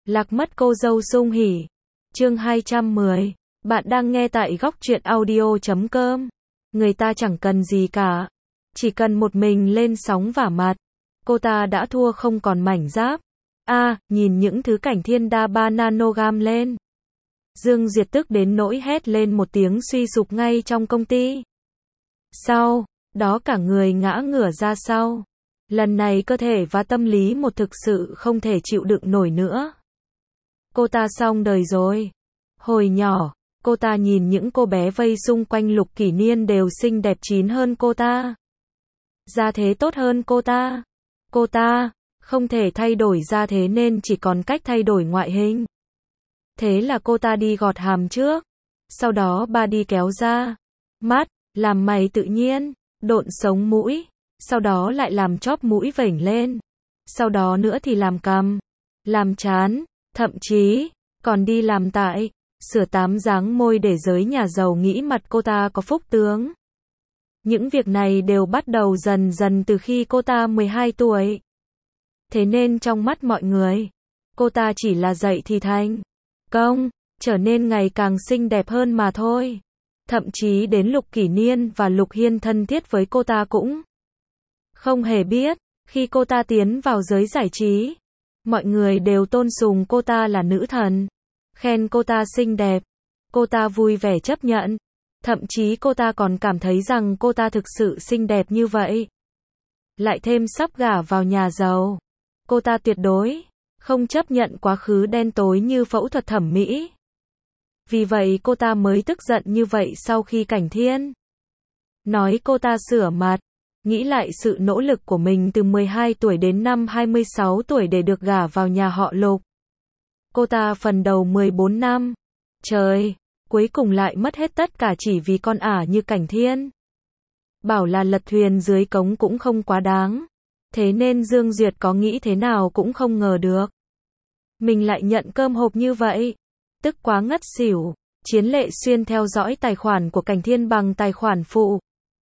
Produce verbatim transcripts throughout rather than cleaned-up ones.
Lạc mất cô dâu sung hỉ. Chương hai trăm mười. Bạn đang nghe tại góc truyện audio chấm com. Người ta chẳng cần gì cả. Chỉ cần một mình lên sóng vả mặt. Cô ta đã thua không còn mảnh giáp. A, à, nhìn những thứ cảnh thiên đa ba nanogam lên. Dương Diệt tức đến nỗi hét lên một tiếng suy sụp ngay trong công ty. Sau đó cả người ngã ngửa ra sau. Lần này cơ thể và tâm lý một thực sự không thể chịu đựng nổi nữa. Cô ta xong đời rồi. Hồi nhỏ, cô ta nhìn những cô bé vây xung quanh Lục Kỷ Niên đều xinh đẹp chín hơn cô ta. Gia thế tốt hơn cô ta. Cô ta không thể thay đổi gia thế nên chỉ còn cách thay đổi ngoại hình. Thế là cô ta đi gọt hàm trước. Sau đó ba đi kéo da mắt, làm mày tự nhiên, độn sống mũi. Sau đó lại làm chóp mũi vểnh lên. Sau đó nữa thì làm cằm, làm trán, thậm chí còn đi làm tại, sửa tám dáng môi để giới nhà giàu nghĩ mặt cô ta có phúc tướng. Những việc này đều bắt đầu dần dần từ khi cô ta mười hai tuổi. Thế nên trong mắt mọi người, cô ta chỉ là dậy thì thành công, trở nên ngày càng xinh đẹp hơn mà thôi. Thậm chí đến Lục Kỷ Niên và Lục Hiên thân thiết với cô ta cũng không hề biết. Khi cô ta tiến vào giới giải trí, mọi người đều tôn sùng cô ta là nữ thần, khen cô ta xinh đẹp. Cô ta vui vẻ chấp nhận. Thậm chí cô ta còn cảm thấy rằng cô ta thực sự xinh đẹp như vậy. Lại thêm sắp gả vào nhà giàu. Cô ta tuyệt đối không chấp nhận quá khứ đen tối như phẫu thuật thẩm mỹ. Vì vậy cô ta mới tức giận như vậy sau khi Cảnh Thiên nói cô ta sửa mặt. Nghĩ lại sự nỗ lực của mình từ mười hai tuổi đến năm hai mươi sáu tuổi để được gả vào nhà họ Lục. Cô ta phần đầu mười bốn năm. Trời, cuối cùng lại mất hết tất cả chỉ vì con ả như Cảnh Thiên. Bảo là lật thuyền dưới cống cũng không quá đáng. Thế nên Dương Duyệt có nghĩ thế nào cũng không ngờ được. Mình lại nhận cơm hộp như vậy. Tức quá ngất xỉu. Chiến Lệ Xuyên theo dõi tài khoản của Cảnh Thiên bằng tài khoản phụ.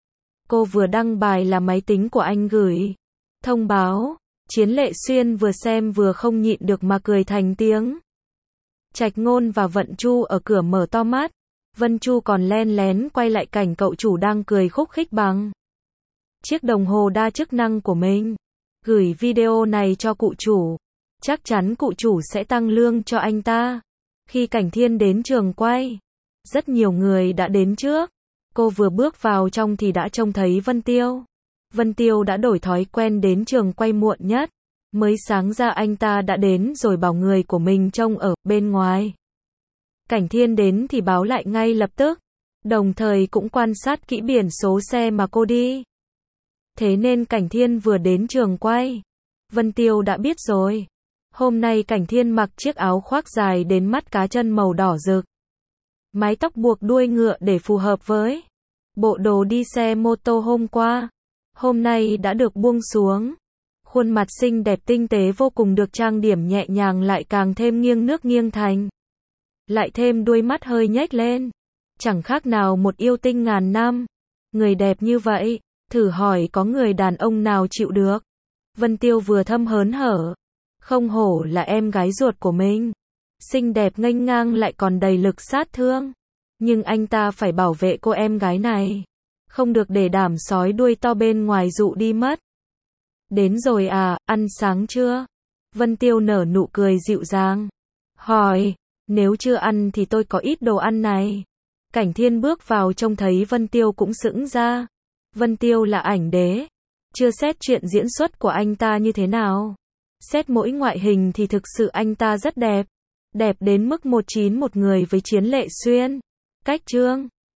Cô vừa đăng bài là máy tính của anh gửi thông báo. Chiến Lệ Xuyên vừa xem vừa không nhịn được mà cười thành tiếng. Trạch Ngôn và Vận Chu ở cửa mở to mắt. Vân Chu còn len lén quay lại cảnh cậu chủ đang cười khúc khích bằng chiếc đồng hồ đa chức năng của mình. Gửi video này cho cụ chủ. Chắc chắn cụ chủ sẽ tăng lương cho anh ta. Khi Cảnh Thiên đến trường quay, rất nhiều người đã đến trước. Cô vừa bước vào trong thì đã trông thấy Vân Tiêu. Vân Tiêu đã đổi thói quen đến trường quay muộn nhất. Mới sáng ra anh ta đã đến rồi bảo người của mình trông ở bên ngoài. Cảnh Thiên đến thì báo lại ngay lập tức. Đồng thời cũng quan sát kỹ biển số xe mà cô đi. Thế nên Cảnh Thiên vừa đến trường quay, Vân Tiêu đã biết rồi. Hôm nay Cảnh Thiên mặc chiếc áo khoác dài đến mắt cá chân màu đỏ rực. Mái tóc buộc đuôi ngựa để phù hợp với bộ đồ đi xe mô tô hôm qua. Hôm nay đã được buông xuống. Khuôn mặt xinh đẹp tinh tế vô cùng được trang điểm nhẹ nhàng lại càng thêm nghiêng nước nghiêng thành. Lại thêm đuôi mắt hơi nhếch lên. Chẳng khác nào một yêu tinh ngàn năm. Người đẹp như vậy, thử hỏi có người đàn ông nào chịu được. Vân Tiêu vừa thâm hớn hở. Không hổ là em gái ruột của mình. Xinh đẹp nghênh ngang lại còn đầy lực sát thương. Nhưng anh ta phải bảo vệ cô em gái này. Không được để đám sói đuôi to bên ngoài dụ đi mất. Đến rồi à, ăn sáng chưa? Vân Tiêu nở nụ cười dịu dàng. Hỏi, nếu chưa ăn thì tôi có ít đồ ăn này. Cảnh Thiên bước vào trông thấy Vân Tiêu cũng sững ra. Vân Tiêu là ảnh đế. Chưa xét chuyện diễn xuất của anh ta như thế nào. Xét mỗi ngoại hình thì thực sự anh ta rất đẹp. Đẹp đến mức một chín một người với Chiến Lệ Xuyên. Cách trương